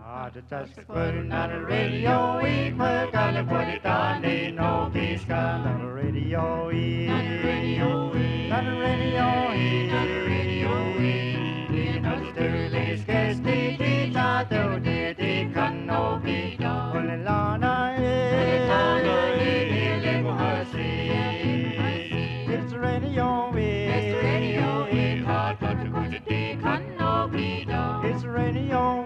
Just putting on the radio, we gotta put it on the no peace gun on the radio, not the radio, not the radio, not the radio, not the sterling sketch, the tato, the can no be done. Only Lana, it's the radio, it's the radio, hard but to go to the can no be done. It's the radio,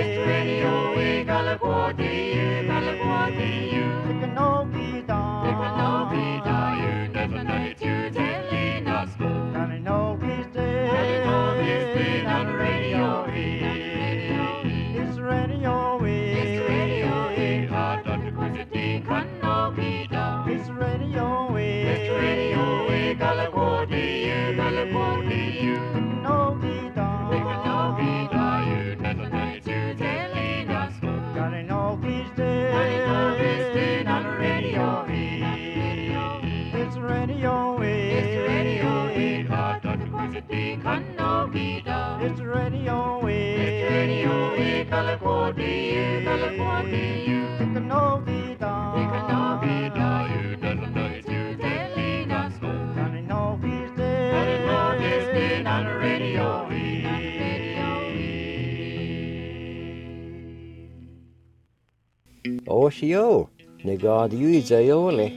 Oshio, Negard Uiole,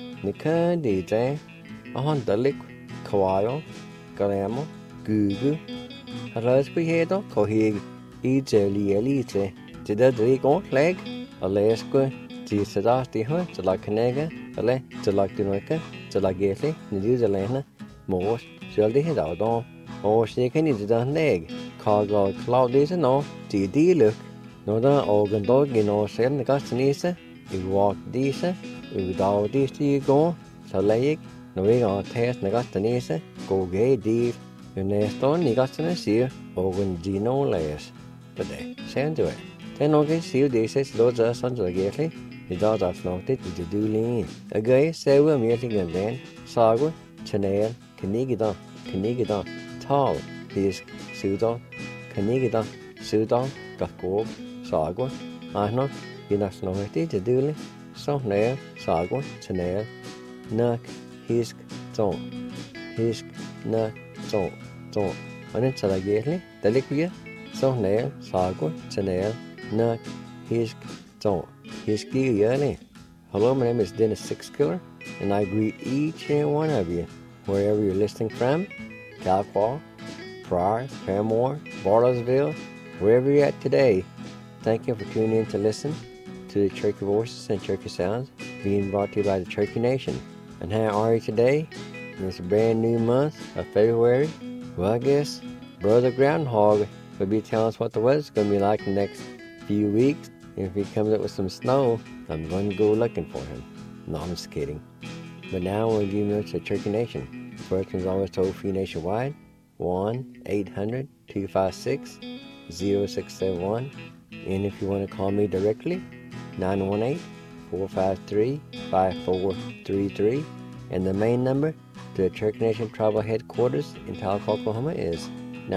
Nika DJ, Ahondalik, Kawayo, Galamo, Gugu, Raspehedo, Kohig, Ijeli Elite, Dida Dragon Flag, Alaska, Tisadasti Hunt, to like Canega, Ale, to like Dinoka, to like Gately, New Zealand, Morse, Sheldy Head out on, or Shaking is the leg, Cargo Cloudies and all, TD look. Några ögondag inom sen gastanise, I walk disa, udav disa igår, så lägg, några test gastanise, gå ge dir, nästan I gastanise, ögon dino läs. Det sen du är. Det några ser det ses låta sånt så gärna. Det där snart det du lin. Agay sewa meeting den, sago, channel, kanigida, tal, fisk, sudan, kanigida, sudan, gakog. Sago, Ahno, Inaxnometi, Jaduli, Sonair, Sago, Chanel, Nuk, Hisk, Zon, Nuk, Zon. On it Salageli, Deliquia, Sonair, Sago, Chanel, Nuk, Hisk, Zon. Hiski Yali. Hello, my name is Dennis Sixkiller, and I greet each and one of you, wherever you're listening from, Calpar, Pryor, Paramore, Bartlesville, wherever you're at today. Thank you for tuning in to listen to the Cherokee Voices and Cherokee Sounds being brought to you by the Cherokee Nation. And how are you today in this brand new month of February? Well, I guess Brother Groundhog will be telling us what the weather's going to be like the next few weeks. And if he comes up with some snow, I'm going to go looking for him. No, I'm just kidding. But now we'll give you the Cherokee Nation. First one's always told free nationwide, 1-800-256-0671. And if you want to call me directly, 918-453-5433. And the main number to the Cherokee Nation Tribal Headquarters in Talcott, Oklahoma is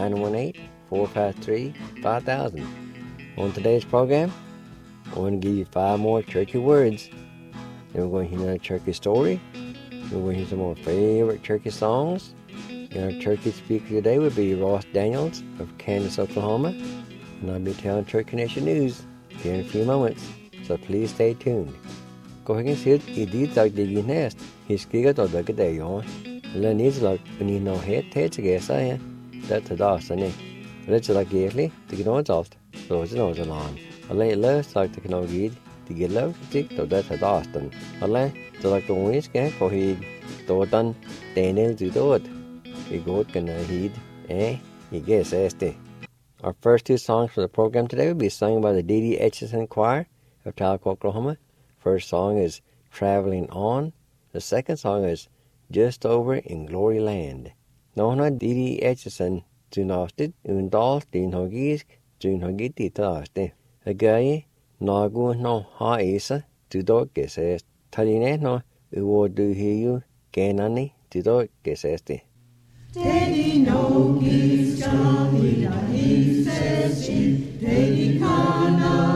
918-453-5000. On today's program, I'm going to give you 5 more Cherokee words. Then we're going to hear another Cherokee story. We're going to hear some more favorite Cherokee songs. And our Cherokee speaker today would be Ross Daniels of Kansas, Oklahoma. And I'll be telling Cherokee Nation news here in a few moments, so please stay tuned. Gå hen sit I dit dag det I næst, hiskiga to dag det jo. La nizlag uni no het tegesa ja. Det da sane. Let's like gærlig, det kan alt. Så det no zalan. Alle løs sagt det kan gid, det get lov tik to det da stan. Alle så like only skal gå hid. Dodan Daniel du dod. I godt kan hid. I guess este. Our first 2 songs for the program today will be sung by the D.D. Etchison Choir of Talcott, Oklahoma. First song is Traveling On. The second song is Just Over in Glory Land. Nåna D.D. Etchison tunastit undal din hogisk tun hogiti taste. Agaye nagu no ha isa tudok geses. Taline no uwo du hiu genani tudok gesesti. Dedi no gis jamila hisesi, dedi kana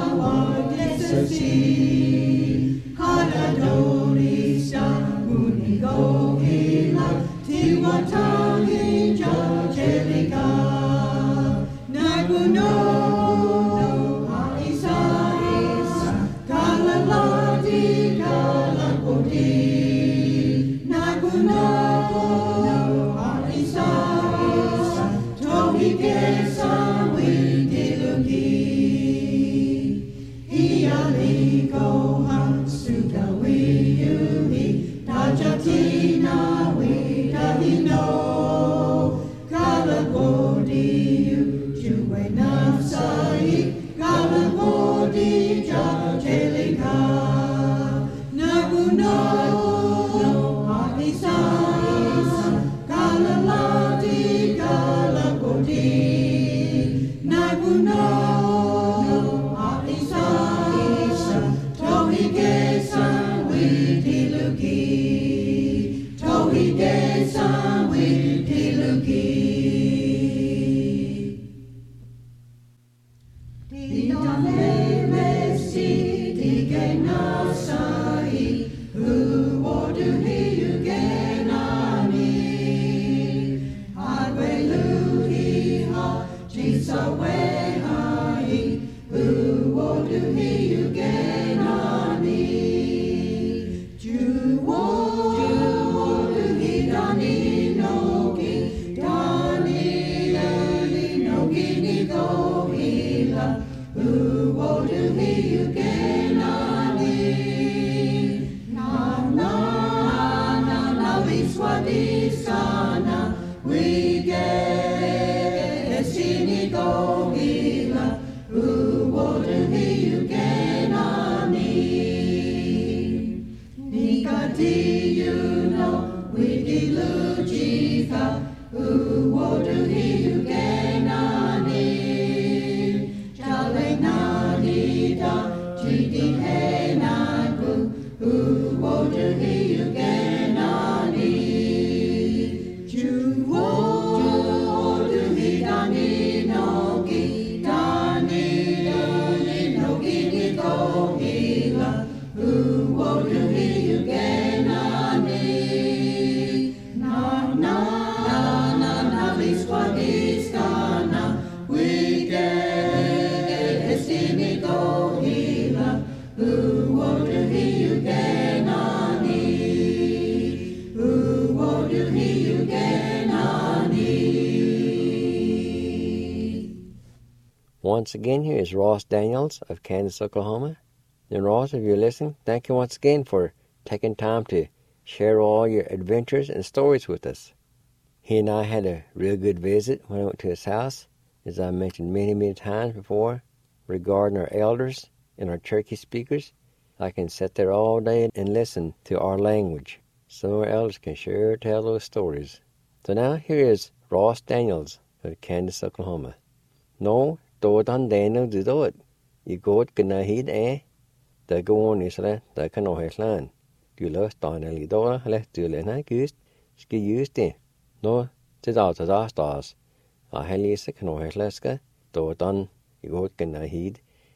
Once again, here is Ross Daniels of Candace, Oklahoma. And Ross, if you're listening, thank you once again for taking time to share all your adventures and stories with us. He and I had a real good visit when I went to his house, as I mentioned many times before, regarding our elders and our Cherokee speakers. I can sit there all day and listen to our language. Some of our elders can sure tell those stories. So now, here is Ross Daniels of Candace, Oklahoma. No, Dodan Daniel did it. You go to Nahid, the go on Israel, the canoe has land. You lost Daniel Dora, left to Lena Gust, ski used it. No, to the stars. I had Lisa canoe has leska, Dodan, you go to Nahid,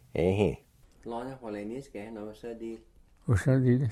Lana, while I need to get no deal. What's that deal?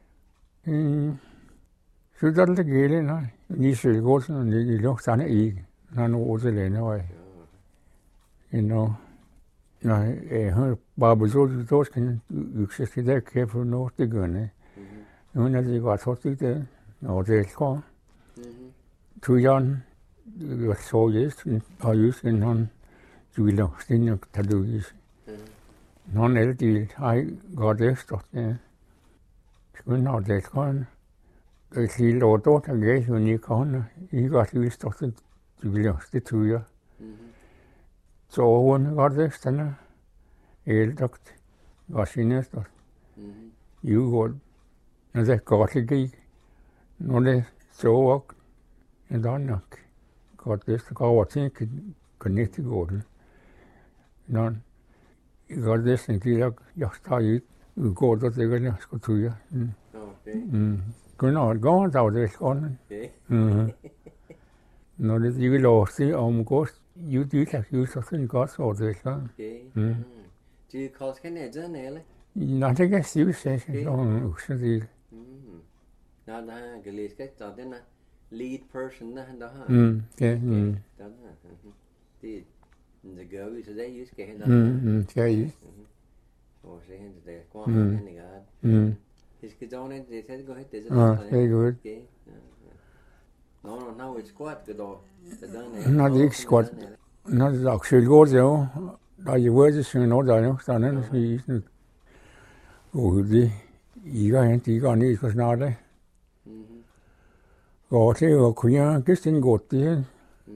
Så der det gælder, nej. Ni selv går sådan en lille lugt, han er ikke. Han er også længere vej. Når jeg har bare besøgt det, skal jeg ikke der kan få noget det gør, nej. Men når det var trådt det, og det går. Tujan, jeg så just, og just en hånd, du vil nok stille og tage du is. Någon äldre har gått efter det. Skulle ha det kan. Det lilla och då tar jag ju ni kan. I gått visst att du vill just tror jag. Så hon gått efter när eldokt var sinnes då. Ju går. När det går till när det så och en annan gått efter går att tänka kan inte gå det. Någon I got this thing to jag tar ut går då det väl jag ska tro. Okej. Kunna gå då det ska. När det ju låste om gost ju det ju så sen gas så det ska. Okej. Du kalls kan det den eller? Nej det kan ju säga så så det. Nej nej galiska då den lead person där han har. Det the go så det just kan hända. Ska ju. Och så händer det kvar han är. Det ska då inte det går inte så. Det är good. No, it's squat då. Not the squat. Når det er selv godt, jo. Der er jo været sådan noget, der er jo sådan noget, i sådan det ikke hen, det går ned for snart det. Og til at kunne jeg gæste en godt det her.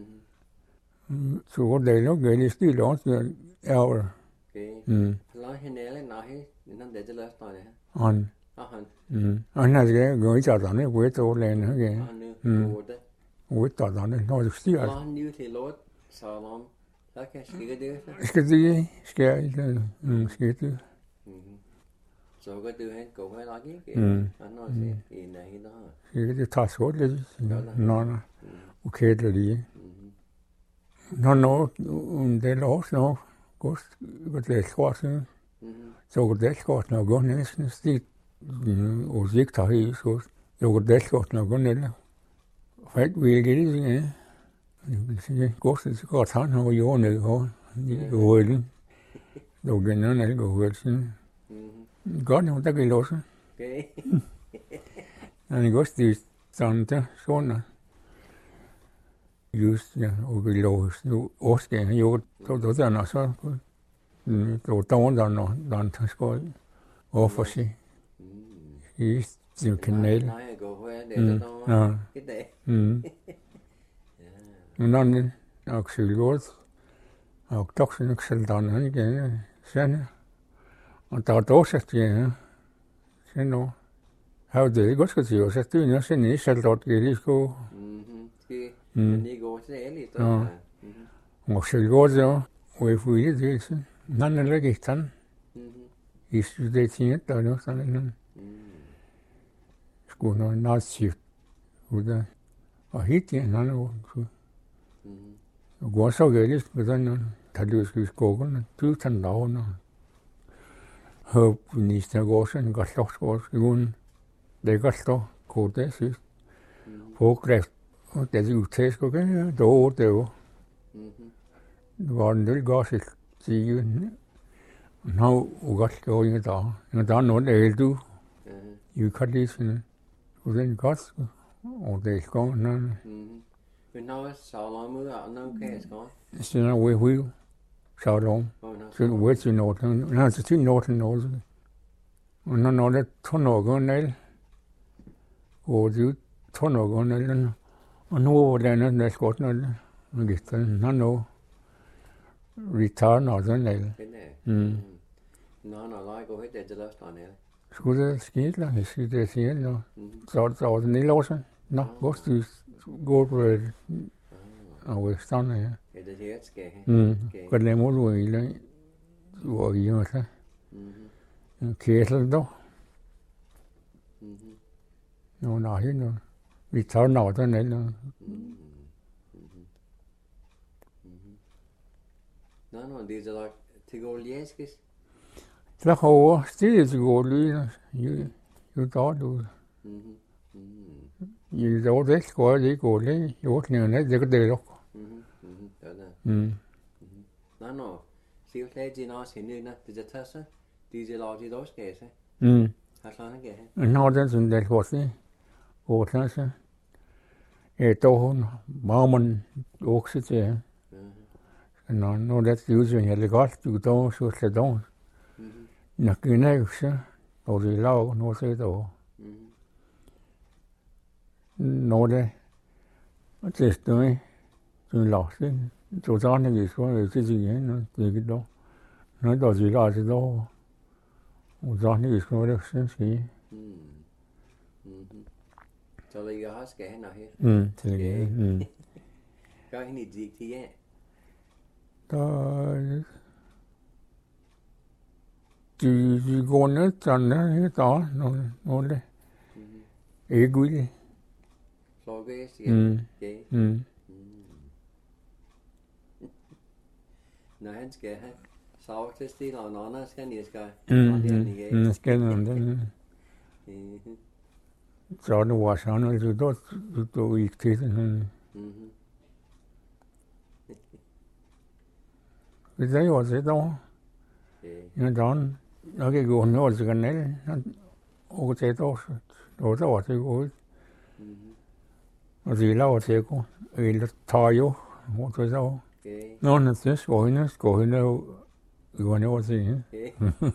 Så godt det er nok, det er stil også, ja. Okay. Lad hende alle nahe, den det løst der det. Han. Han. Han har det gå i taget, det ved du længe, okay. Han nu det. Ved du, når du stiger. Lad han nu til lort, så om. Der kan ske det. Skal det. Så går du hen, går hen og ikke. Han har set en af hende her. Det tager så lidt. Nå. Okay, det lige. Nå, det er også nok. Godt, det er skort siden. Så det er skort nok gå næsten stigt. Og sigt har helt skort. Så det er skort nok gå ned. Falt vil ikke det, ja. Jeg vil sige, godt, det går han over jorden ned over. I røden. Så kan han ikke gå ud siden. Godt, der kan låse. Okay. Han er godt stigt. Sådan der, sådan. Just, ja, og vi låse. Nu årskæren, jo, så der er så. Så der han tager skål. Overfor sig. I sin kanal. Nej, jeg går her, det er der i dag. Men det er også godt. Og doksen ikke selv der han igen. Sådan. Og der er dårlig, ja. Sådan noget. Har det ikke også til os, at det er sådan en selv der det lige skulle. Men det går til alle der. Og selv godt så. Og jeg får det til sådan. Han er ikke sådan. I studerer ting der er sådan noget. Skulle noget nazift. Og hit igen han er. Og går så galt med sådan noget. Der løs i skogen. Du tager navn. Håb minister går sådan godt slåsgårdsskolen. Det kan stå kort det sidst. Påkræft. Og det er utæsk, okay? Det var. Det var en del godt at sige. Nå, og godt stå i dag. Og der er noget, der er du. I kan lide sådan. Og det er godt. Og det er skoven. Men når jeg savler mod andre kasker. Sådan er vi hui. Savler. Så er vi til Norden. Nå, så til Norden også. Og når det tog noget ned. Og det tog noget ned. Og nu var det andet, der skåret noget. Og gik den nu. Return og sådan noget. Nå, der går helt det løst der nede. Skulle det ske, eller? Jeg skal det sige, nå. Så var det nedlåsen. Nå, godt du går på det. Og vi stande, ja. Ja, det er det, skal have. Godt lade mod, du er i lang. Du var i og så. Kæsel dog. Nå, nej, nå. Vi tager den over den eller. Nå, det er så til golianskis. Der har over stedet til golianskis. Jo, der du. I dag det skal det gå lige. Jo, det kan det nok. Nå. Se jo slet ikke også hende, det er tager sig. Det er lavet i dag, skal jeg sige. Har sådan ikke her. Nå, den som det går til. Og tager sig. Då hun mamman også til. Når det er udsyn, jeg godt, du dog så slet dog. Når gynævse, og det er lav, når det er dog. Når det er støj, så er lavt. Så tager han ikke så, det er igen, det er ikke dog. Når det er lavt, det er dog. Og så er han ikke så, det er sådan. Så det er også skal hen og her. Det er Gør hende i digt til jer. De går ned sådan der, når det ikke ud. Klokke, siger jeg. Når han skal have sav til stil, og når han skal ned, Skal den. Så det var sådan, at du ikke til den. Det er jo også et år. Ja, der kan gå noget til kanalen. Og det er et år, og der var det gået. Og det er lavet til at gå. Eller tager jo, hvor det så. Okay. No, no, det går hende uan over til. Okay.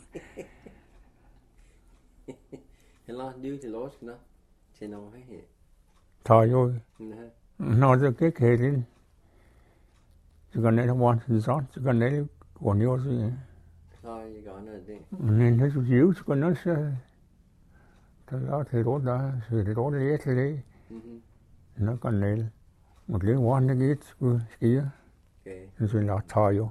Hello, do the Lord na. Chino he. Tager jo. Nah. Når det gik helt ind, så kan det være sådan, så kan det gå ned over til. So you got another thing. Men det er jo så kan det så der til råd der, så det råd det til det. Nå kan det. Og det var det gik skulle ske. Okay. Så jeg tager jo.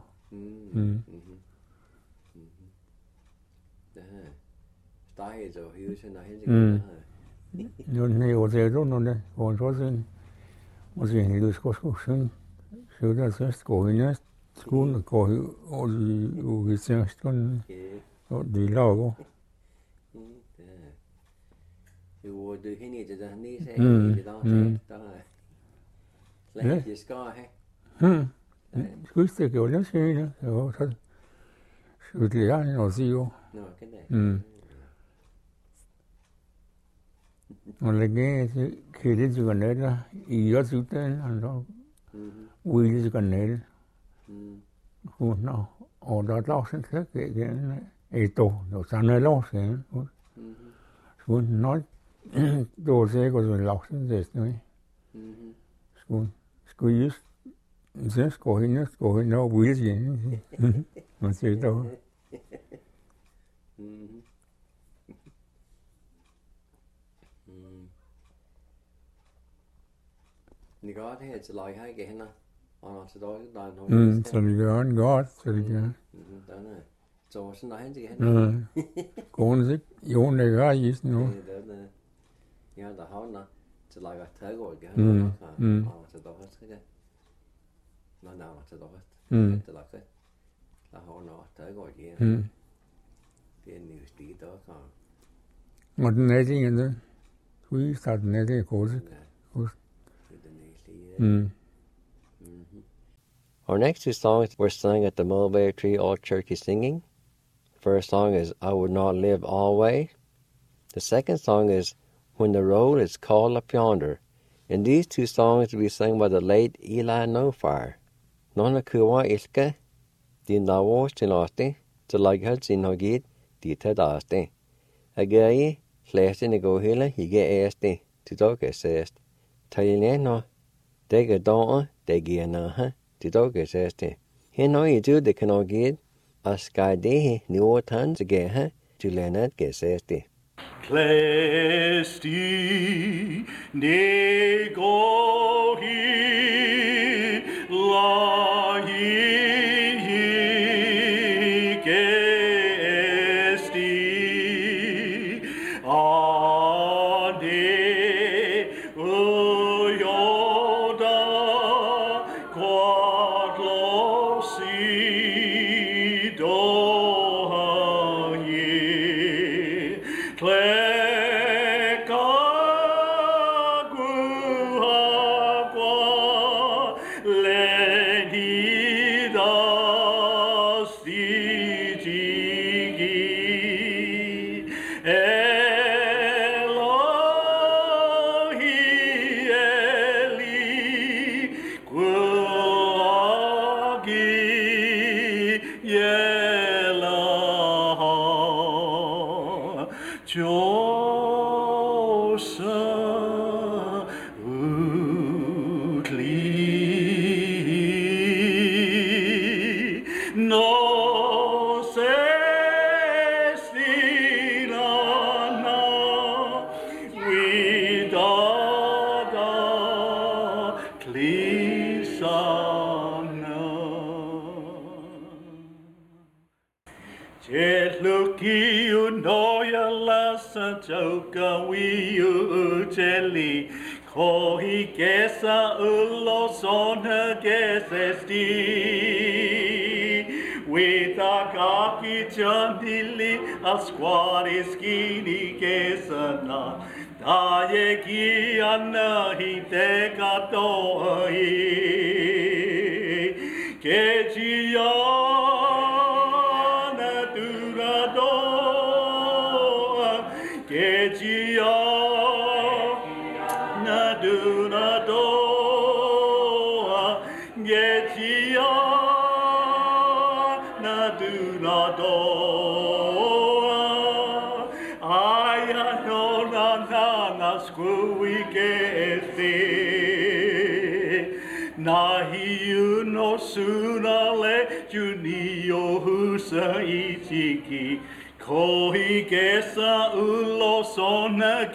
Stay so huge and I had Nu er jo det jo noget, hvor så sådan. Og så er det sgu sådan. Så der så går vi næst skolen går og vi ser stunden og de laver. Jo, det hende det der nede sagde det der. Lad det skal have. Skulle det jo lidt senere. Jo, så det er jo sige jo. Nå, kan det. Og det er det til kanalen i os uddannelse, altså ude til kanalen. Og der er lov sådan set igen et år, og så er det lov sådan. Så når du ser ikke så lov sådan set nu. Skulle just så skulle hende og ude igen. Man ser der. Ni godt her til like her igen og så der noget. Så det gør en godt, så det gør. Den så sådan der hen til igen. Gående sig. Jo, det gør I nu. Ja, der havner til like at tage går igen. Og så der også det. Nå, så der også. Det der like. Der havner tage går igen. Det er ny stil der kan. Og den er ting der. Vi starter den der kurset. Our next two songs were sung at the Mulberry Tree Old Church Singing. First song is I Would Not Live Alway. The second song is When the Roll is Called Up Yonder. And these two songs will be sung by the late Eli Nofire. Nona kuwa ilka, din dawo stilasti, til laghad sin hogit, dit hadasti. Agayi, flæste ni go hele, hige æsti, til doge sæst. Talineno, dække dåre, dække anaha, til doge sæsti. Heno I du det kan hogit, og skal det nu tans geha, til lænat gæsæsti. Klesti ne gohi lahi kesti ade uyoda quadlosi dohaye No se stilana vidada klisana. Jetluki unoya lasa joka wiu jelly. Kohi kesa ulo sonha kesesti. With a kaki chandili a squari skini kesana. Daye ki anahi te katohi. Kejiana durado. Kejiana durado. Kejiana do not know. I know na screwy Nahi you no sooner let you nio husa ichiki. Kohi gesa ulo sona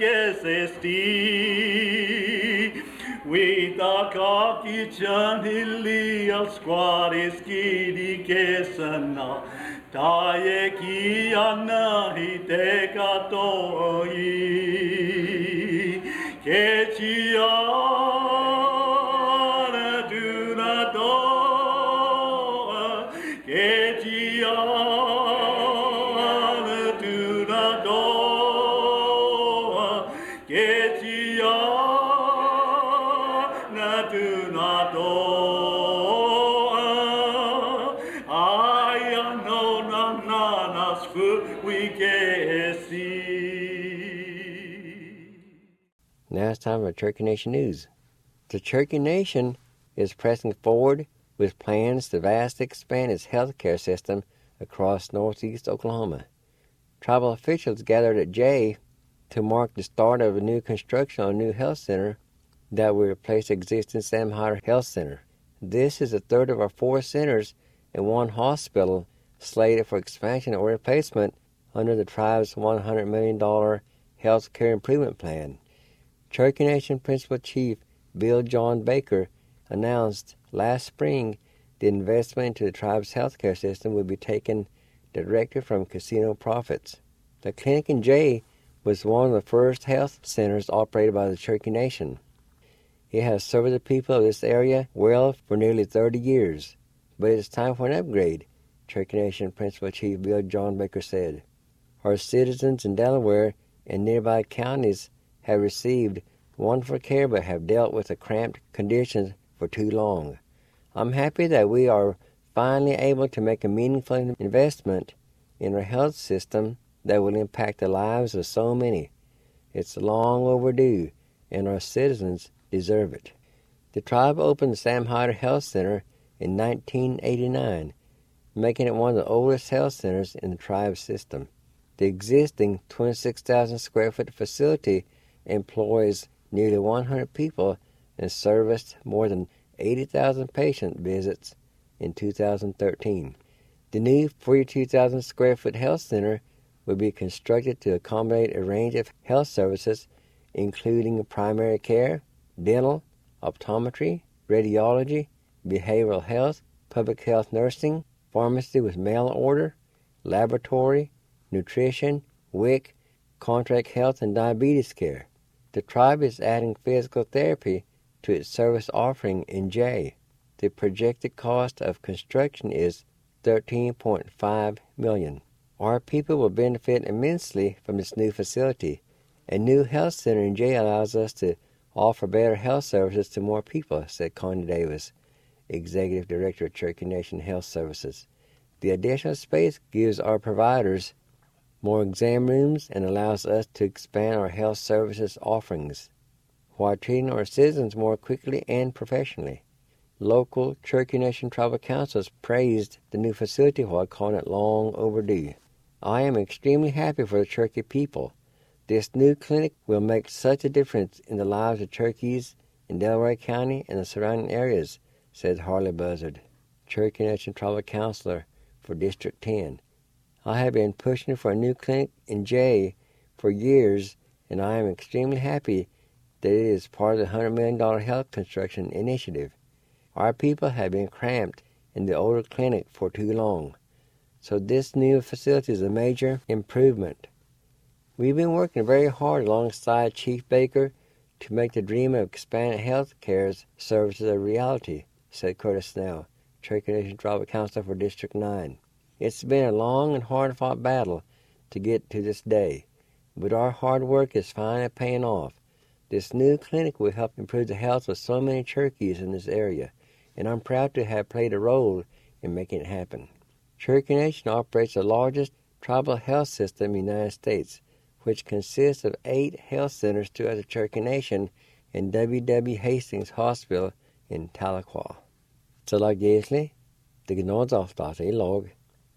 gesesti. We the kaki chanili al squadis gidi gesana. Daye ki anahi dekatoi. Kechiana do not do. Kechiana do not do. Kechiana do not do. I know na we get see. Now it's time for Cherokee Nation News. The Cherokee Nation is pressing forward with plans to vastly expand its health care system across northeast Oklahoma. Tribal officials gathered at Jay to mark the start of a new construction on a new health center that will replace the existing Sam Hyder Health Center. This is the third of our 4 centers and 1 hospital slated for expansion or replacement under the tribe's $100 million health care improvement plan. Cherokee Nation Principal Chief Bill John Baker announced last spring the investment into the tribe's healthcare system would be taken directly from casino profits. The clinic in Jay was one of the first health centers operated by the Cherokee Nation. It has served the people of this area well for nearly 30 years, but it is time for an upgrade, Cherokee Nation Principal Chief Bill John Baker said. Our citizens in Delaware and nearby counties have received wonderful care but have dealt with the cramped conditions for too long. I'm happy that we are finally able to make a meaningful investment in our health system that will impact the lives of so many. It's long overdue, and our citizens deserve it. The tribe opened the Sam Hyder Health Center in 1989, making it one of the oldest health centers in the tribe's system. The existing 26,000 square foot facility employs nearly 100 people and serviced more than 80,000 patient visits in 2013. The new 42,000 square foot health center will be constructed to accommodate a range of health services, including primary care, dental, optometry, radiology, behavioral health, public health nursing, pharmacy with mail order, laboratory, nutrition, WIC, contract health, and diabetes care. The tribe is adding physical therapy to its service offering in Jay. The projected cost of construction is $13.5 million. Our people will benefit immensely from this new facility. A new health center in Jay allows us to offer better health services to more people, said Connie Davis, Executive Director of Cherokee Nation Health Services. The additional space gives our providers more exam rooms and allows us to expand our health services offerings while treating our citizens more quickly and professionally. Local Cherokee Nation tribal councils praised the new facility while calling it long overdue. I am extremely happy for the Cherokee people. This new clinic will make such a difference in the lives of Cherokees in Delaware County and the surrounding areas, said Harley Buzzard, Cherokee Nation tribal counselor for District 10. I have been pushing for a new clinic in Jay for years, and I am extremely happy that it is part of the $100 million health construction initiative. Our people have been cramped in the older clinic for too long, so this new facility is a major improvement. We've been working very hard alongside Chief Baker to make the dream of expanded health care services a reality, said Curtis Snell, Cherokee Nation Tribal Counselor for District 9. It's been a long and hard-fought battle to get to this day, but our hard work is finally paying off. This new clinic will help improve the health of so many Cherokees in this area, and I'm proud to have played a role in making it happen. Cherokee Nation operates the largest tribal health system in the United States, which consists of 8 health centers throughout the Cherokee Nation and W.W. Hastings Hospital in Tahlequah. Talag Yeasley, the Gnodalfdata Log,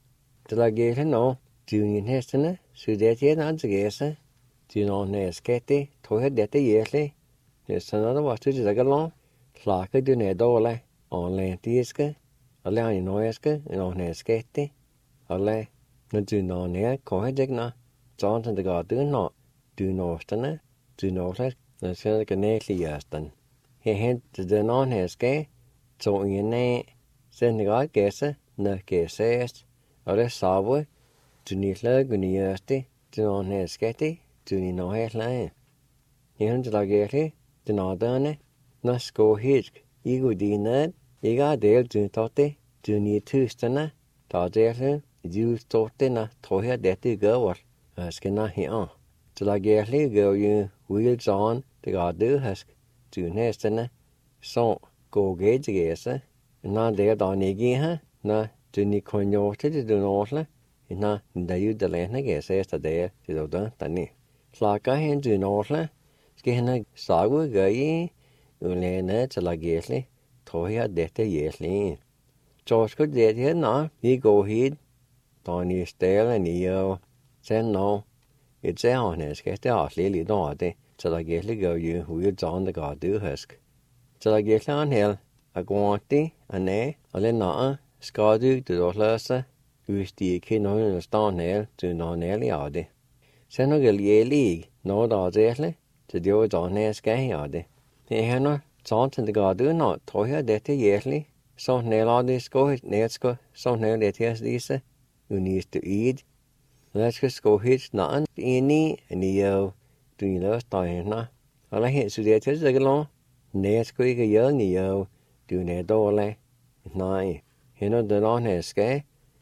Til la gele no, tunin hestene, sudet anzegese, tunon neskete, tohe dette jeli, hestene var studie dagalon, klake du nedole, onlentiske, alle aninoeske, non neskete, alle, når du nå ned, kohe degna, sånn som det går du nå, du nåstene, du nåsles, når skal det nedlig gjøsten. Jeg hentet den neske, så ingen ned, sen det går gæse, når gæses, og det savre, du nidlag og nyøste, du nå neskete, du ni nå helt leie. Jeg hentet la gæle, du nå døne, når sko hisk, I går dined, jeg har del du totte, du ni tustene, ta del du stortene, tror jeg dette går, jeg skal nå her. Til la gæle går jo wheels on, det går du husk, du næstene, så går gæse, når det da ikke her, når du ni konjorte det du nåsle, når det er jo det lærne gæse efter det, det er da denne. Slakker hen du nåsle, skal hende sagu gøye, ulene til la gæsle, tror jeg dette gæsle. Så skal det her nå, vi går hit, da ni stæler ni og sen nå, et særhånd skal det også lidt over det, så der gælder gør jo ude sådan, der gør det husk. Så der gælder en hel, at gå ordentligt, og næ, og lidt nøje, skal du det dog løse, hvis de ikke noget stående hel, til noget nærlig af det. Så når det gælder ikke, når der er det, så det er jo sådan, jeg skal have det. Det er nu, sådan som det gør det, når tror jeg, dette gælder, så nærlig af det skal nætsko, så nærlig det her disse, uniste id. Lad os gå helt snart ind i, og jo, du er løst derhenne. Og lad helt studere til sig lov. Nej, skal ikke gøre ni jo, du er dårlig. Nej, hende der låne skal,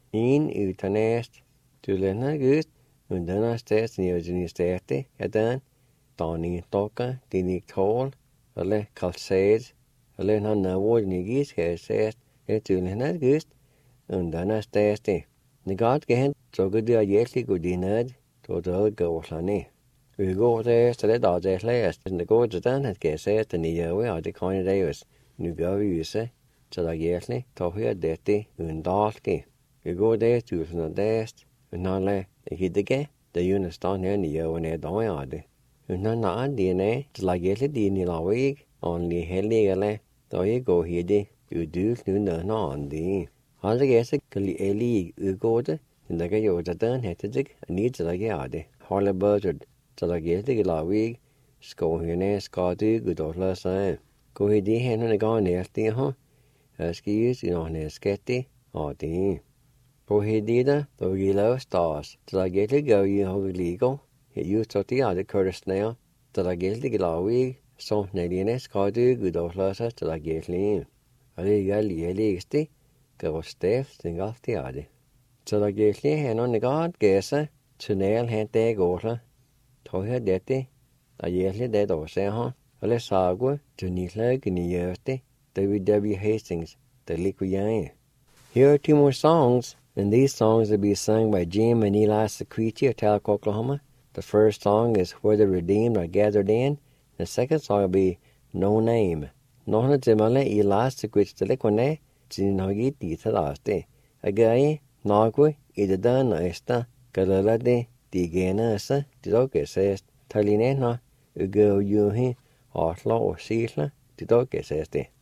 en utanæst. Du lænder gøst, men den er stedet, ni er din stærte, den. Dani dokker, din ikke tål, eller kalsæt, eller han navår din ikke skal sæt, du lænder gøst, men den er stedet. Det godt gehen, så kan det hjælpe gå din ned, så det går sådan ned. Vi går til så det der læst, det går til den, at kan se, at den er jo, og det kan det jo. Nu gør vi jo så der hjælpe, så hører dette undalke. Vi går der til sådan en dast, og når det ikke det er jo næsten her ni og ned der det. Og når det er så der hjælpe din i lavig, og lige heldig eller, der ikke går her det, udyl nu når andet. Han det gæste kan lige udgå det, men der kan jo tage den her til det, og lige til at gøre det. Holde bøttet, så der gæste kan lave ikke, skår hende, skal det ud og lade sig. Gå i det her, når det går næste her, og skives i nogle skatte, og det. På det der vi lave stars, så der gæste gør i huggeligger, her just så det er det køres nær, så der gæste kan lave ikke, så når det skal det ud og lade sig, så der gæste. Og det er lige lægste, det var stæft, den godt det er det. Så der gik lige her nogle godt gæse, tunnel hen der går så. Tror jeg dette, der gik lige det der ser her, og lad sagu, til nidlag nyøste, W.W. Hastings, der ligger jeg. Here are 2 more songs, and these songs will be sung by Jim and Eli Sequiti of Talc, Oklahoma. The first song is Where the Redeemed Are Gathered In. The second song will be No Name. Nogle til mig Eli Sequiti til ligger til noget dit til det. Agay, nagwe, i det der næste, galala det, de genese, de dog sæst, talinena, ugo juhi, hatla og sila, de dog sæst det.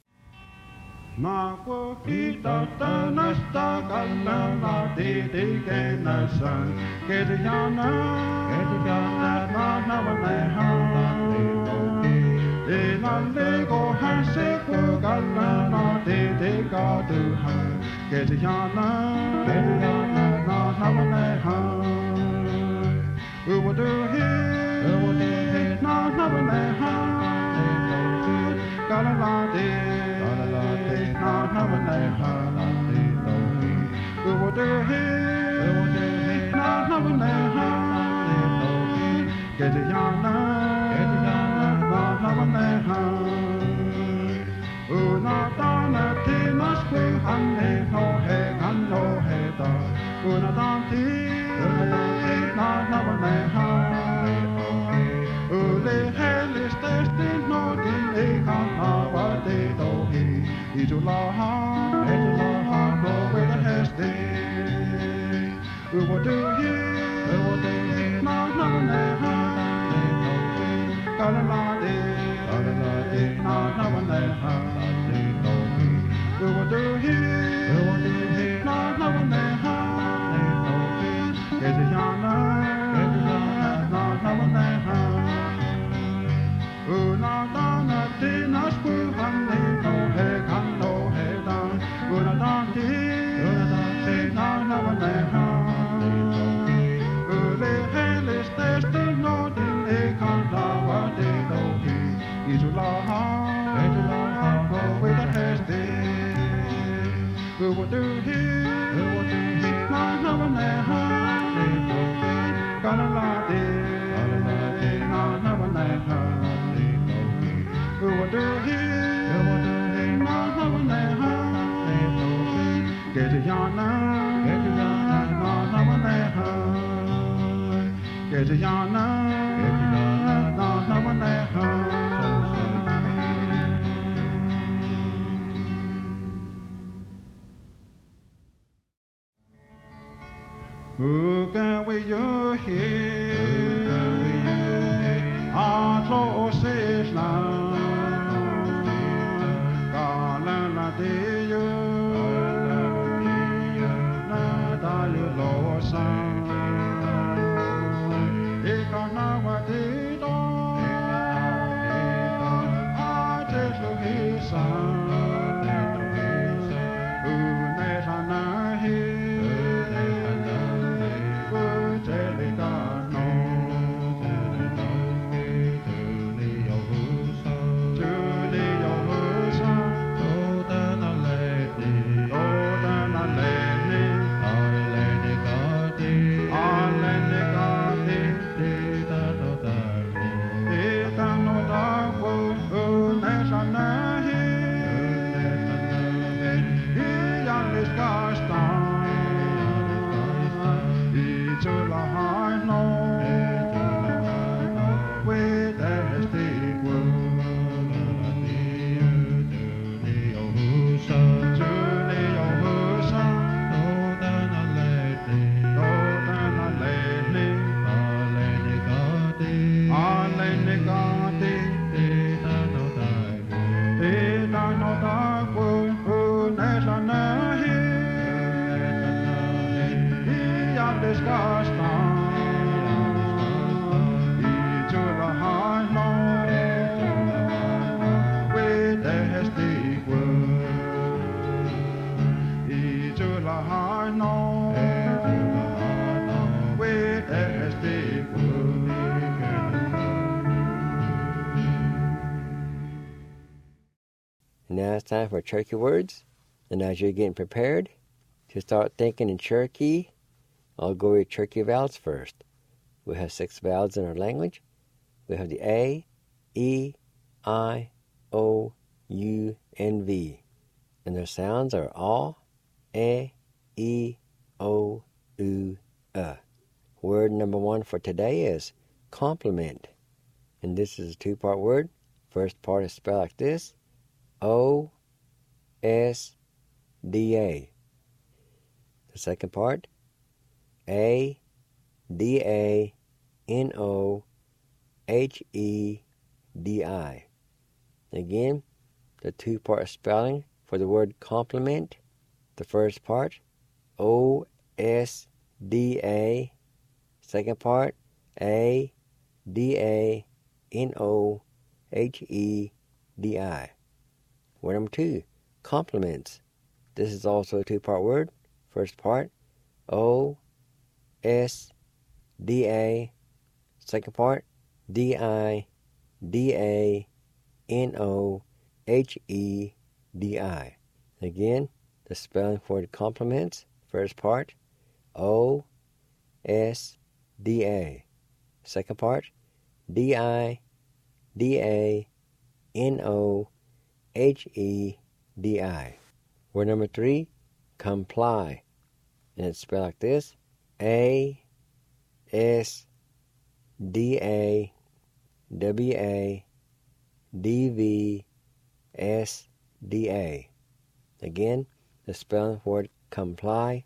Nagwe, hita, næste, galala, de genese, gedjana, Lego has a galana, de gadu ha, get a yana, not have a we will do here, not have a galana, not have a we will do here, not have a get a yana. Una dana tinas que hanne no he da. Una danti na me ha. Ule helis testin no di e ha de do he. I tu la ha no we the heste. Who can we you hear? Our closest love, calling la deyo, la dalu losa, ikanawa dedo, ajesu hisa, uneshana he. Now it's time for Cherokee words. And as you're getting prepared to start thinking in Cherokee, I'll go with Cherokee vowels first. We have 6 vowels in our language. We have the A, E, I, O, U, and V. And their sounds are A, E, O, U, Word number 1 for today is compliment. And this is a 2-part word. First part is spelled like this: O-S-D-A. The second part, A-D-A-N-O-H-E-D-I. Again, the 2-part spelling for the word compliment. The first part, O-S-D-A. Second part, A-D-A-N-O-H-E-D-I. Word number 2, compliments. This is also a 2-part word. First part, O-S-D-A. Second part, D-I-D-A-N-O-H-E-D-I. Again, the spelling for the compliments. First part, O-S-D-A. Second part, D-I-D-A-N-O-H-E-D-I. Word number 3, comply. And it's spelled like this: A-S-D-A-W-A-D-V-S-D-A. Again, the spelling for comply: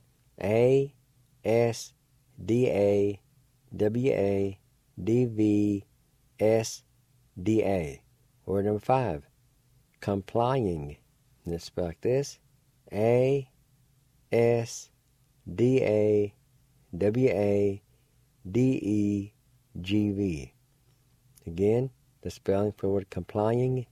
A-S-D-A-W-A-D-V-S-D-A. Word number 5, complying. And it's spelled like this: A-S-D-A-W-A-D-E-G-V. Again, the spelling for the word complying: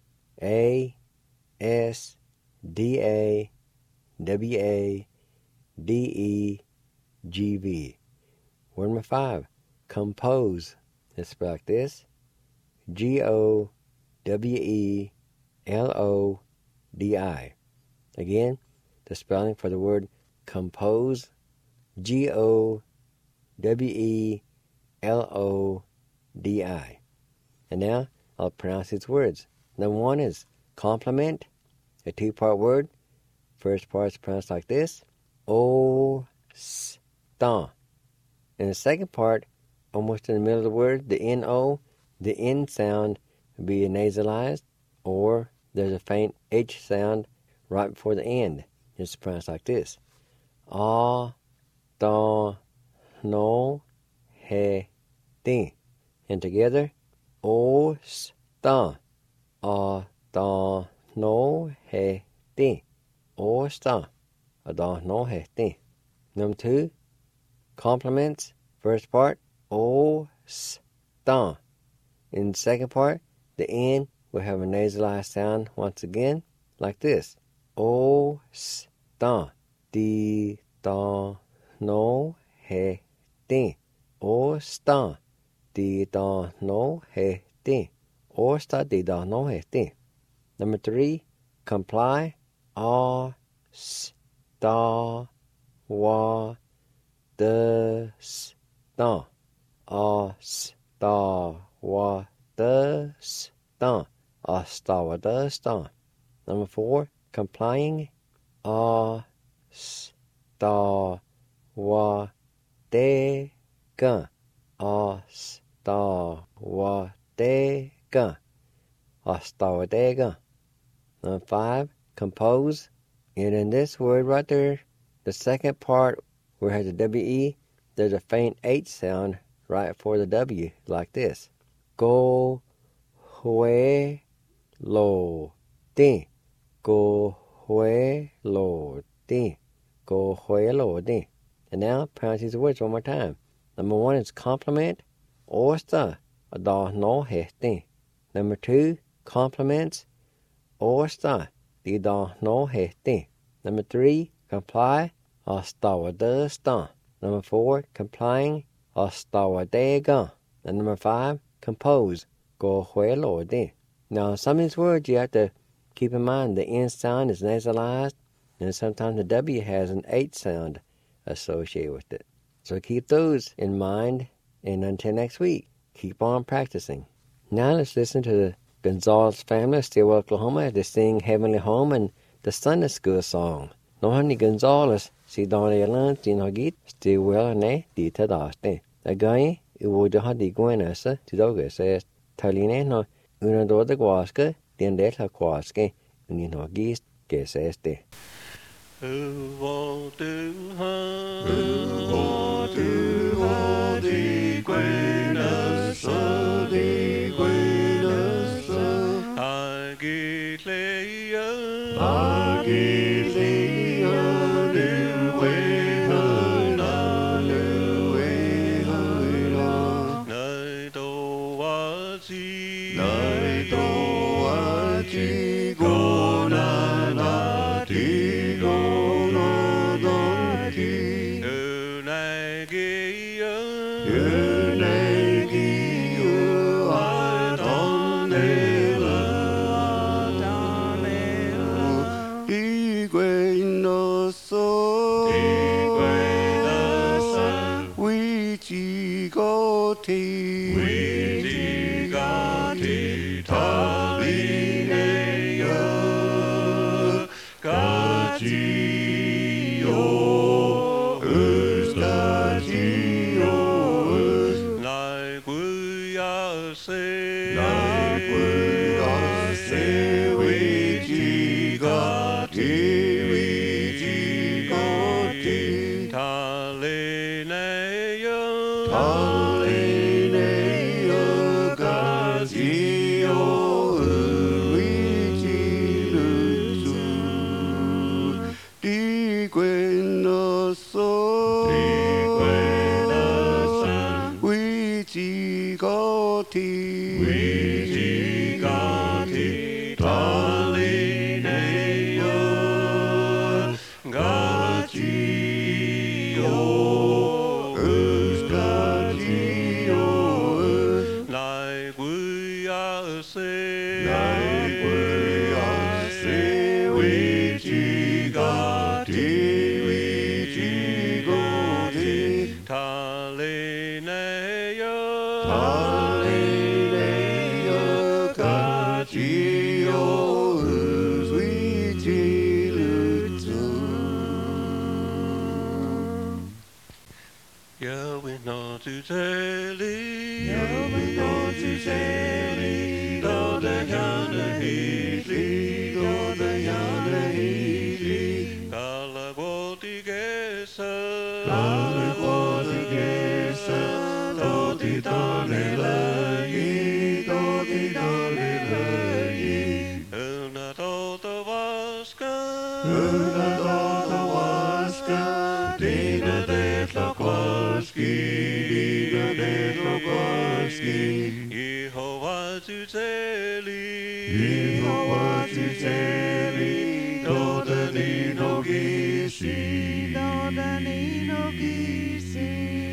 A-S-D-A-W-A-D-E-G-V. Word number 5, compose. It's spelled like this: G-O-W-E-L-O-D-I. Again, the spelling for the word compose: G-O-W-E-L-O-D-I. L-O-D-I. And now I'll pronounce these words. Number one is compliment, a two-part word. First part is pronounced like this, O-S-T-A. And the second part, almost in the middle of the word, the N-O, the N sound will be nasalized, or there's a faint H sound right before the end. It's pronounced like this, A-Da-No-He-Ti. And together, O-S-Ta, A-Da-No-He-Ti. O-S-Ta, A-Da-No-He-Ti. Number two, compliments. First part, O-S-Ta. In the second part, the N will have a nasalized sound once again, like this, O-S-Ta. Di-da-no-he-ti. O-S-Ta. Di-da-no-he-ti. O-S-Ta. Di-da-no-he-ti. Number three, comply. A-S-Ta-wa-da-s-ta. A-S-Ta-wa-da-s-ta. A-S-Ta-wa-da-s-ta. Number four, complying. A-S-Ta-wa-de-ga. A-S-Ta-wa-de-ga. A-S-Ta-wa-de-ga. Number five, compose. And in this word right there, the second part where it has a W-E, there's a faint H sound right before the W, like this. Go hue lo di. Go hue lo di. Go hue lo di. And now pronounce these words one more time. Number one is compliment. Osta da no hesti. Number two, compliments. Osta di da no hesti. Number three, comply. Asta da sta. Number four, complying. Asta de ga. And number five, compose. Go hue lo di. Now some of these words you have to keep in mind the N sound is nasalized, and sometimes the W has an H sound associated with it. So keep those in mind, and until next week, keep on practicing. Now let's listen to the Gonzalez family of Stillwell, Oklahoma, as they sing Heavenly Home and the Sunday School song. Nohani Gonzalez, si dans les langues d'inogit, Stillwell ne dita daste. Again, it would have the Gwenessa to Dogus, Taline no una do de guasca, tiende la guasca, uninogis que se este. Who want to hunt? Who want to hunt the Gwenessa, the Gwenessa? Agilea, Agilea, Nueha, Nueha, Naidoazi, Naidoachi, Gonanati, Gonanati, Unagea, Unagea, Adonela, Iguenoso, Wichigoti, Talinea, Gachio, Gachio, Naiguiase, Naiguiase, Wichigoti, Wichigoti, Talinea, Talinea, Gachio, Wichilutsu, Diguenoso, Wichigoti, Talinea, Gachio, Gachio, Naiguiase, Naiguiase, Wichigoti, Wichigoti, Talinea, Ja, we know to teli. Ja, we know to teli. Do de jane hili. Do de jane hili. Kala botigesa. Kala botigesa. Do di dale lei. Do di dale lei. Una tota vaska. Una tota vaska. Dina de Tlokowski. Dina de Tlokowski. Jehova to teli. Jehova tuteli, dodani nogisi, dodani nogisi.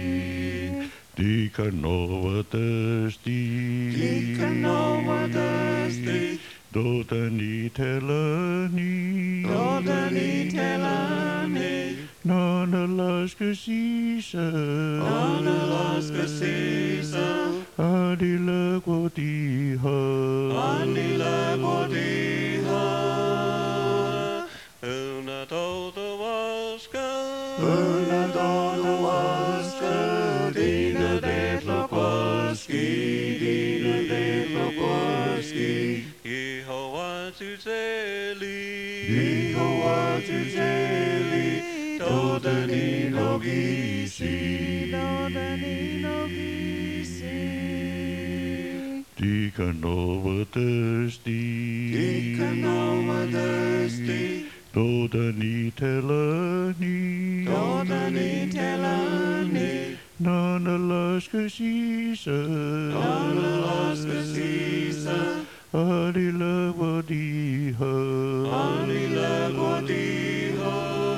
Dikanova thirsty. Dikanova dusty, Dodani telani. dodani telani, Nana laska sisa. Nana laska sisa, Adila kwatiha. Anila godiha, Una tota vaska. Una dona waska, Dina de Tlokowski, Dina de Tlokowski. Jehova to teli. Jehova tuteli, dodani nogisi, dodani nogisi. Dikanova thirsty. Dikanova dusty, Dodani telani. dodani telani, Nana laska sisa. Nana laska sisa, Adila kwatiha. Anila godiha.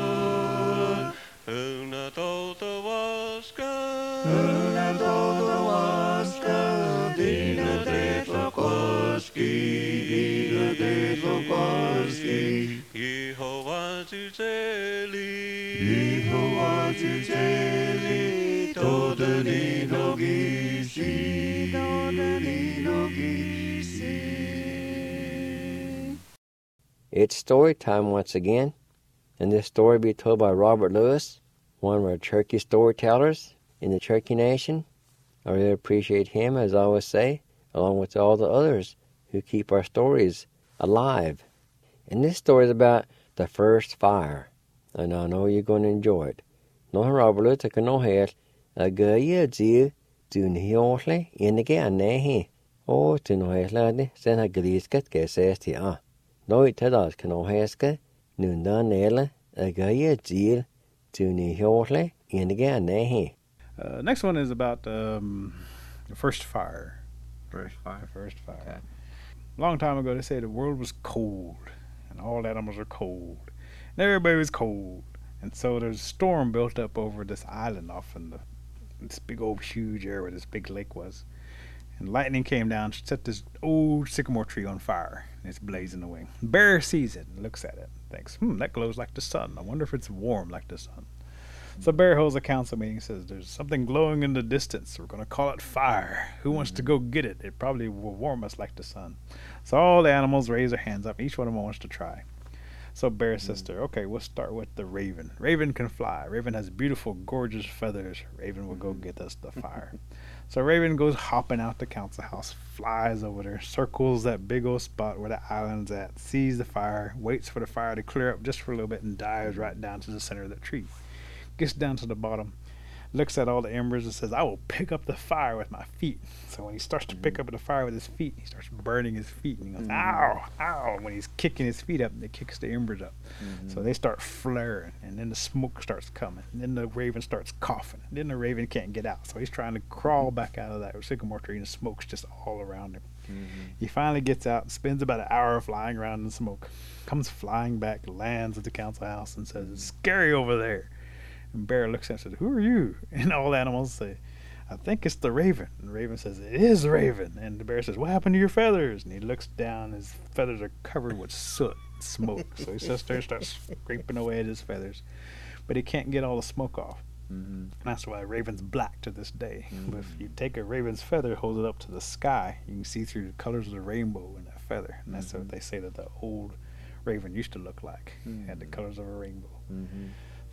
Una tota vaska. Una dona waska, Dina de Tlokowski, Dina de Tlokowski. Jehova to teli. Jehova tuteli, dodani nogisi, dodani nogisi. It's story time once again, and this story will be told by Robert Lewis, one of our Cherokee storytellers in the Cherokee Nation. I really appreciate him, as I always say, along with all the others who keep our stories alive. And this story is about the first fire, and I know you're going to enjoy it. No Robert Lewis can know here a gaya deal to Niole in the Ganne. Oh, to know here, laddie, send a grisket says to No, it does can know heske, Nunda Nela, a gaya deal to Niole in the Ganne. Next one is about the first fire. First fire. First fire. Okay. Long time ago, they say the world was cold, and all animals are cold, and everybody was cold, and so there's a storm built up over this island off in this big old huge area where this big lake was, and lightning came down, set this old sycamore tree on fire, and it's blazing away. Bear sees it and looks at it, and thinks, that glows like the sun. I wonder if it's warm like the sun. So Bear holds a council meeting and says, there's something glowing in the distance. We're going to call it fire. Who wants to go get it? It probably will warm us like the sun. So all the animals raise their hands up. Each one of them wants to try. So Bear says to her, okay, we'll start with the raven. Raven can fly. Raven has beautiful, gorgeous feathers. Raven will go get us the fire. So Raven goes hopping out the council house, flies over there, circles that big old spot where the island's at, sees the fire, waits for the fire to clear up just for a little bit, and dives right down to the center of the tree. Gets down to the bottom, looks at all the embers and says, I will pick up the fire with my feet. So when he starts to pick up the fire with his feet, he starts burning his feet. And he goes, ow, ow. And when he's kicking his feet up, it kicks the embers up. So they start flaring, and then the smoke starts coming. And then the raven starts coughing. And then the raven can't get out. So he's trying to crawl back out of that sycamore tree, and the smoke's just all around him. He finally gets out, spends about an hour flying around in the smoke, comes flying back, lands at the council house, and says, it's scary over there. And Bear looks at him and says, who are you? And all the animals say, I think it's the raven. And the raven says, it is the raven. And the bear says, what happened to your feathers? And he looks down, his feathers are covered with soot, smoke. So he sits there and starts scraping away at his feathers. But he can't get all the smoke off. And that's why a raven's black to this day. But if you take a raven's feather, hold it up to the sky, you can see through the colors of the rainbow in that feather. And that's what they say that the old raven used to look like. Had the colors of a rainbow.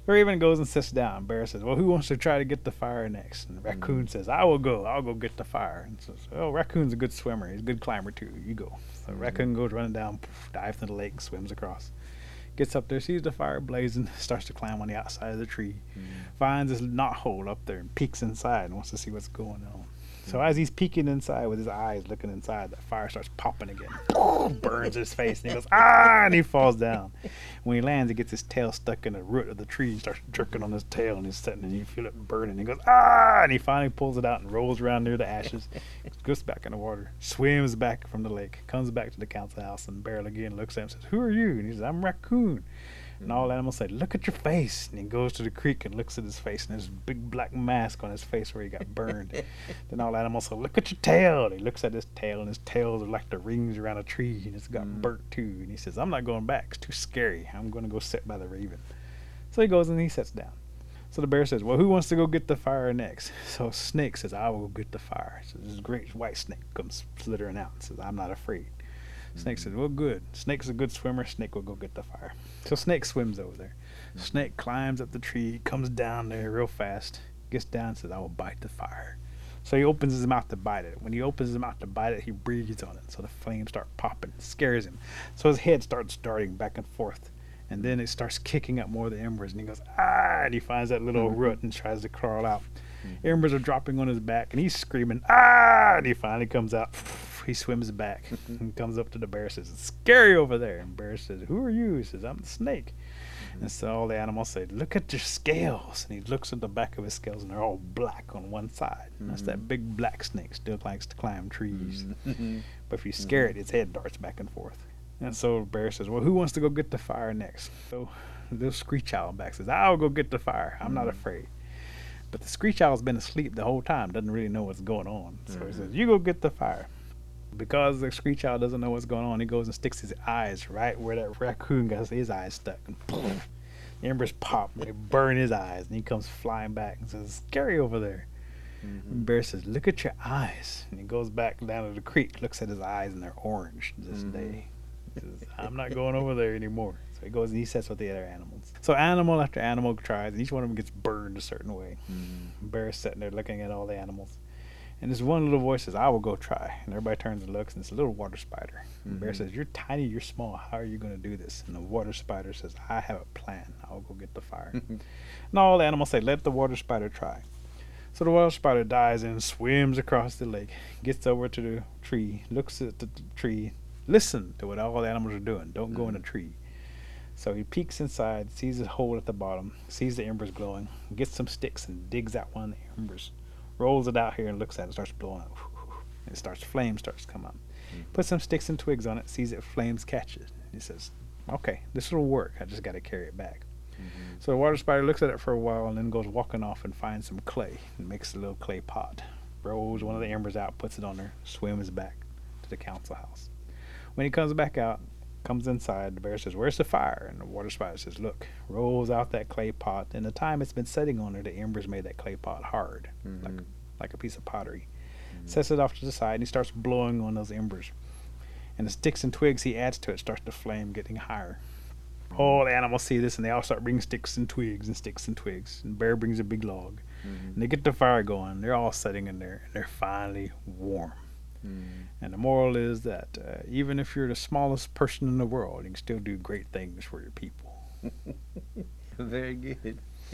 The raven goes and sits down. Bear says, well, who wants to try to get the fire next? And the raccoon says, I will go. I'll go get the fire. And says, oh, raccoon's a good swimmer. He's a good climber, too. You go. So raccoon goes running down, dives into the lake, swims across. Gets up there, sees the fire blazing, starts to climb on the outside of the tree. Finds this knothole up there and peeks inside and wants to see what's going on. So as he's peeking inside with his eyes looking inside, the fire starts popping again. Burns his face and he goes, ah, and he falls down. When he lands, he gets his tail stuck in the root of the tree and starts jerking on his tail, and he's sitting and you feel it burning. He goes, ah, and he finally pulls it out and rolls around near the ashes, goes back in the water, swims back from the lake, comes back to the council house, and Bear again looks at him and says, who are you? And he says, I'm Raccoon. And all animals say, look at your face. And he goes to the creek and looks at his face, and there's a big black mask on his face where he got burned. Then all animals say, look at your tail. And he looks at his tail, and his tails are like the rings around a tree, and it's got burnt too. And he says, I'm not going back. It's too scary. I'm going to go sit by the raven. So he goes and he sits down. So the bear says, well, who wants to go get the fire next? So Snake says, I will go get the fire. So this great white snake comes slithering out and says, I'm not afraid. Snake says, well, good. Snake's a good swimmer. Snake will go get the fire. So Snake swims over there. Snake climbs up the tree, comes down there real fast, gets down and says, I will bite the fire. So he opens his mouth to bite it. When he opens his mouth to bite it, he breathes on it. So the flames start popping. It scares him. So his head starts darting back and forth. And then it starts kicking up more of the embers. And he goes, ah, and he finds that little root and tries to crawl out. Embers are dropping on his back, and he's screaming, ah, and he finally comes out. He swims back and comes up to the bear and says, it's scary over there. And bear says, who are you? He says, I'm the snake. And so all the animals say, look at your scales. And he looks at the back of his scales, and they're all black on one side. And that's that big black snake, still likes to climb trees. But if you scare it, its head darts back and forth. And so bear says, well, who wants to go get the fire next? So the little screech owl back says, I'll go get the fire. I'm not afraid. But the screech owl's been asleep the whole time, doesn't really know what's going on. So he says, you go get the fire. Because the screech owl doesn't know what's going on, he goes and sticks his eyes right where that raccoon got his eyes stuck. And poof, the embers pop and they burn his eyes, and he comes flying back and says, it's scary over there. And Bear says, look at your eyes. And he goes back down to the creek, looks at his eyes, and they're orange this day. He says, I'm not going over there anymore. So he goes and he sits with the other animals. So animal after animal tries, and each one of them gets burned a certain way. Bear's sitting there looking at all the animals. And this one little voice says, I will go try. And everybody turns and looks, and it's a little water spider. And Bear says, you're tiny, you're small. How are you going to do this? And the water spider says, I have a plan. I'll go get the fire. And all the animals say, let the water spider try. So the water spider dives and swims across the lake, gets over to the tree, looks at the tree, listen to what all the animals are doing. Don't go in the tree. So he peeks inside, sees a hole at the bottom, sees the embers glowing, gets some sticks and digs out one of the embers, rolls it out here and looks at it, starts blowing up. And flames starts to come up. Puts some sticks and twigs on it, sees it, flames catches. He says, okay, this will work. I just got to carry it back. So the water spider looks at it for a while and then goes walking off and finds some clay and makes a little clay pot. Rolls one of the embers out, puts it on there, swims back to the council house. When he comes back out, comes inside, the bear says, where's the fire? And the water spider says, look, rolls out that clay pot. And the time it's been sitting on there, the embers made that clay pot hard, like a piece of pottery. Sets it off to the side, and he starts blowing on those embers. And the sticks and twigs he adds to it starts to flame, getting higher. All the animals see this, and they all start bringing sticks and twigs and sticks and twigs. And Bear brings a big log. And they get the fire going. They're all sitting in there, and they're finally warm. And the moral is that even if you're the smallest person in the world, you can still do great things for your people. Very good.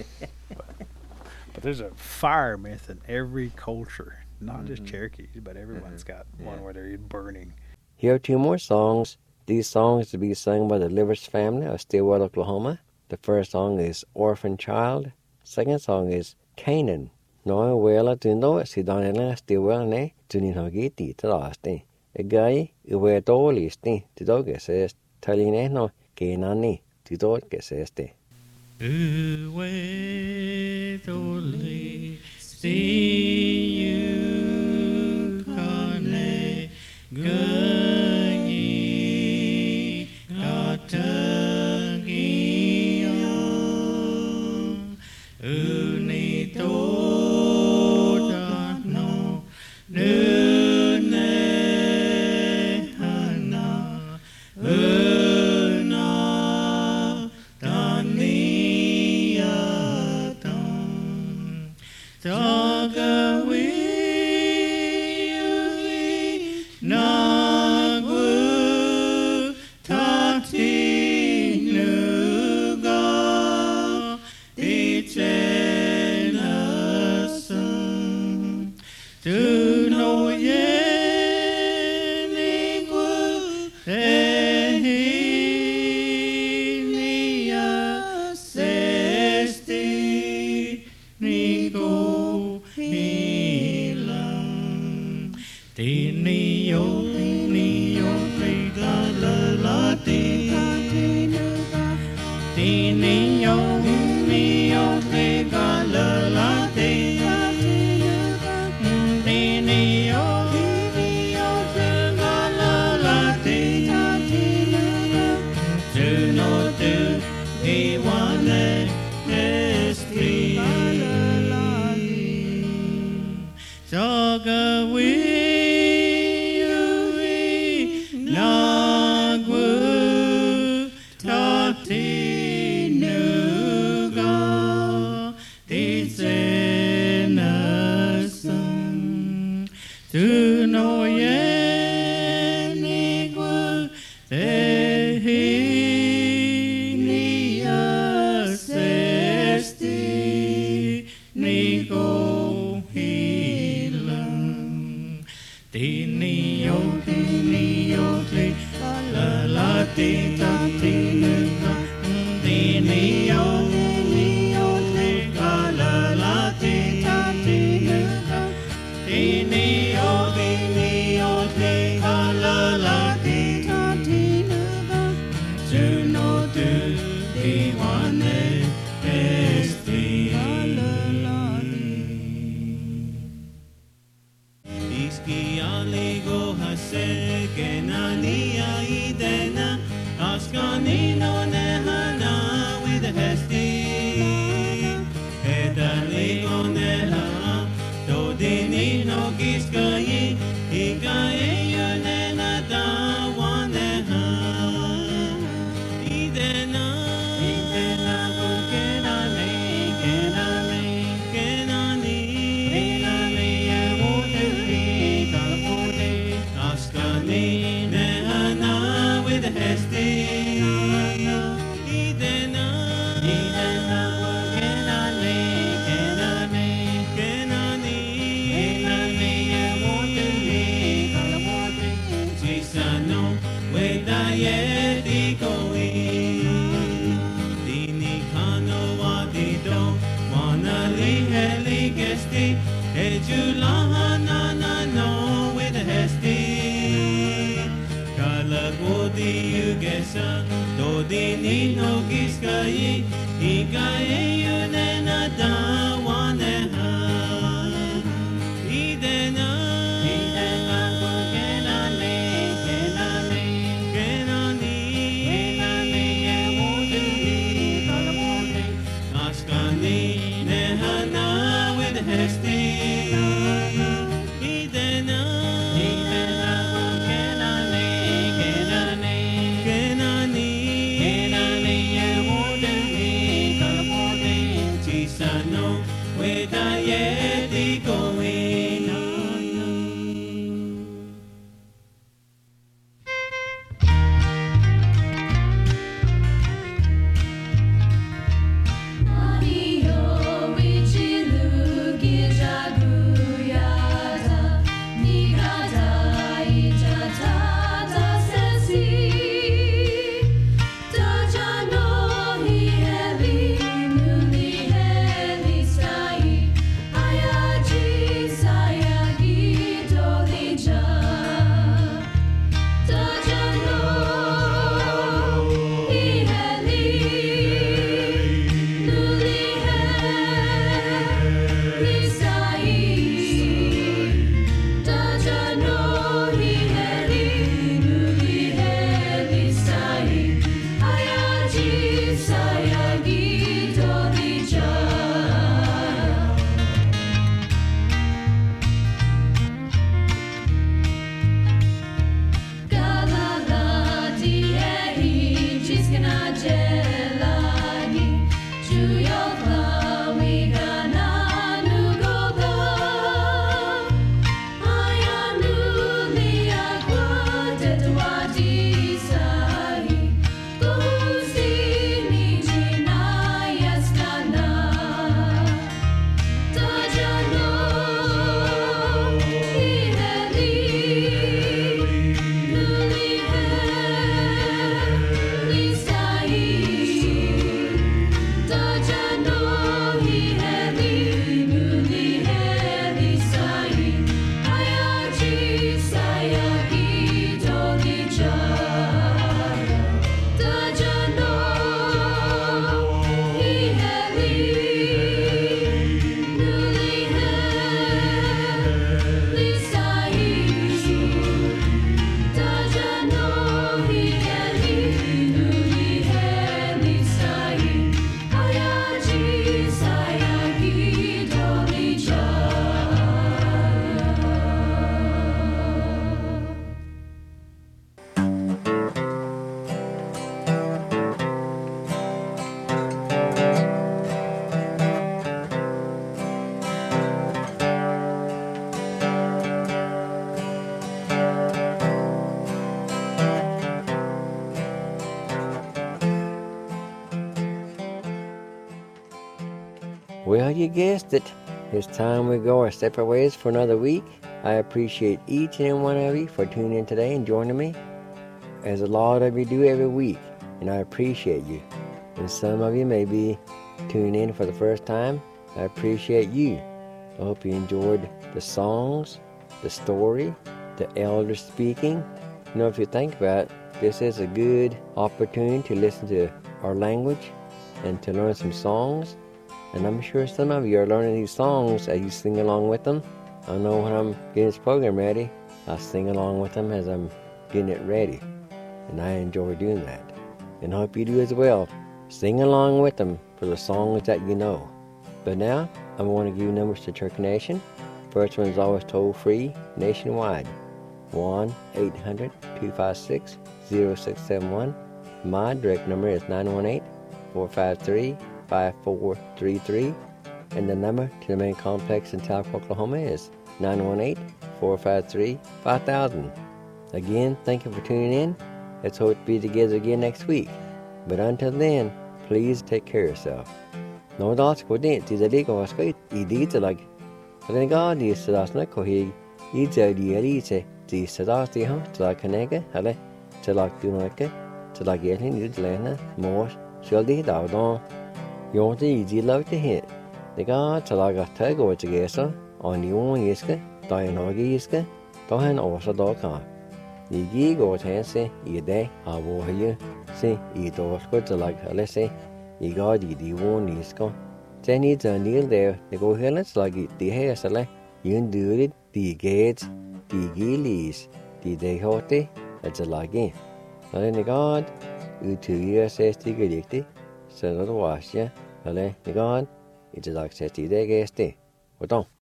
But there's a fire myth in every culture, not just Cherokees, but everyone's got one where they're burning. Here are two more songs. These songs to be sung by the Livers family of Stillwater, Oklahoma. The first song is Orphan Child. Second song is Canaan. No wela tundo si Daniela Stillwater ne tunin hogiti tadasti. A guy uwe dolisti tidoges es taline no Canani tidoges este. Uwe doli see you kane gani katagiyo unito no nune hana una tania Saya you guessed it. It's time we go our separate ways for another week. I appreciate each and every one of you for tuning in today and joining me, as a lot of you do every week, and I appreciate you. And some of you may be tuning in for the first time. I appreciate you. I hope you enjoyed the songs, the story, the elders speaking. You know, if you think about it, this is a good opportunity to listen to our language and to learn some songs. And I'm sure some of you are learning these songs as you sing along with them. I know when I'm getting this program ready, I sing along with them as I'm getting it ready. And I enjoy doing that. And I hope you do as well. Sing along with them for the songs that you know. But now, I want to give you numbers to Church Nation. First one is always toll-free nationwide. 1-800-256-0671. My direct number is 918-453-5433. And the number to the main complex in Talcott, Oklahoma is 918-453-5000. Again, thank you for tuning in. Let's hope to be together again next week. But until then, please take care of yourself. No das ko din ti zali ko skait idi to like. Then God is sadas na ko he I jadi ali se ti sadas ti ha to like kanega hale to like do like to like getting you lena more shall di da don. You ti easy love to hit. The God to like a tag or together on the one iska, dianogi iska, dohan also doka. The gig or tense I day I will hear say I do good to like let's say. I got the one is gone. Then it's a near there. The go here, let's like it. The hair, so you do it. The gates, the gillies, the day hote, that's a like it. So then the God, you 2 years says the giddy. So not wash ya. So then the God, it's like 60 days. What on?